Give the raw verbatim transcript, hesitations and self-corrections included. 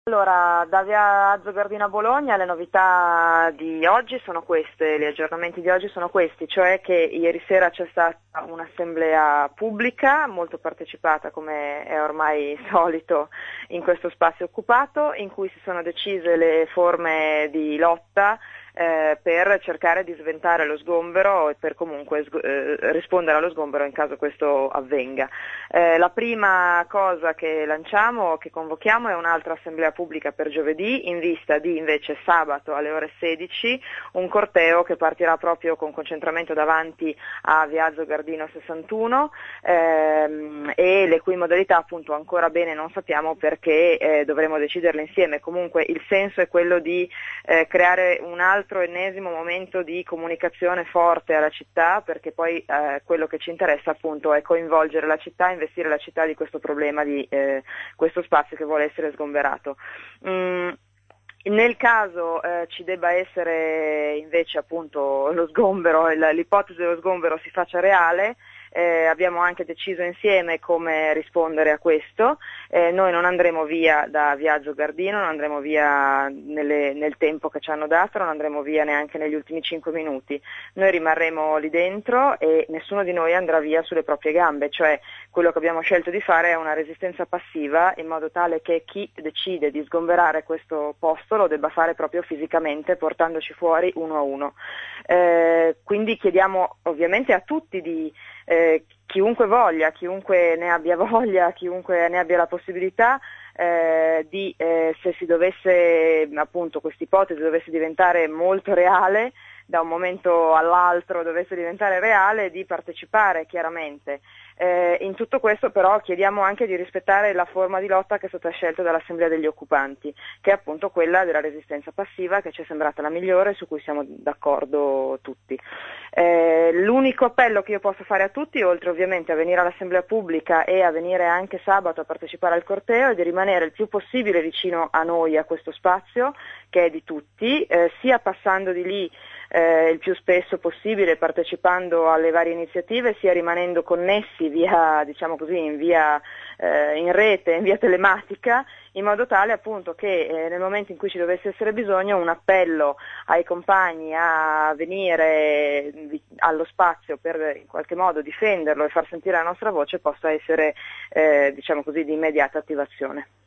Allora, da via Azzogardina a Bologna le novità di oggi sono queste, gli aggiornamenti di oggi sono questi, cioè che ieri sera c'è stata un'assemblea pubblica molto partecipata, come è ormai solito in questo spazio occupato, in cui si sono decise le forme di lotta eh, per cercare di sventare lo sgombero e per comunque sg- eh, rispondere allo sgombero in caso questo avvenga. Eh, la prima cosa che lanciamo, che convochiamo, è un'altra assemblea pubblica per giovedì, in vista di invece sabato alle ore sedici un corteo che partirà proprio con concentramento davanti a via Azzogardino sessantuno ehm, e le cui modalità appunto ancora bene non sappiamo, perché eh, dovremo deciderle insieme. Comunque il senso è quello di eh, creare un altro ennesimo momento di comunicazione forte alla città, perché poi eh, quello che ci interessa appunto è coinvolgere la città, investire la città di questo problema, di eh, questo spazio che vuole essere sgomberato. Mm. Nel caso eh, ci debba essere invece appunto lo sgombero, l'ipotesi dello sgombero si faccia reale, eh, abbiamo anche deciso insieme come rispondere a questo. Eh, noi non andremo via da via Azzogardino, non andremo via nelle, nel tempo che ci hanno dato, non andremo via neanche negli ultimi cinque minuti. Noi rimarremo lì dentro e nessuno di noi andrà via sulle proprie gambe, cioè quello che abbiamo scelto di fare è una resistenza passiva, in modo tale che chi decide di sgomberare questo posto lo debba fare proprio fisicamente, portandoci fuori uno a uno. Eh, quindi chiediamo ovviamente a tutti di eh, chiunque voglia, chiunque ne abbia voglia, chiunque ne abbia la possibilità, eh, di eh, se si dovesse appunto questa ipotesi dovesse diventare molto reale, da un momento all'altro dovesse diventare reale, di partecipare chiaramente. Eh, in tutto questo però chiediamo anche di rispettare la forma di lotta che è stata scelta dall'Assemblea degli Occupanti, che è appunto quella della resistenza passiva, che ci è sembrata la migliore, su cui siamo d'accordo tutti. Eh, l'unico appello che io posso fare a tutti, oltre ovviamente a venire all'Assemblea pubblica e a venire anche sabato a partecipare al corteo, è di rimanere il più possibile vicino a noi, a questo spazio che è di tutti, eh, sia passando di lì Eh, il più spesso possibile, partecipando alle varie iniziative, sia rimanendo connessi via, diciamo così, in via eh, in rete, in via telematica, in modo tale appunto che eh, nel momento in cui ci dovesse essere bisogno un appello ai compagni a venire allo spazio per in qualche modo difenderlo e far sentire la nostra voce possa essere eh, diciamo così di immediata attivazione.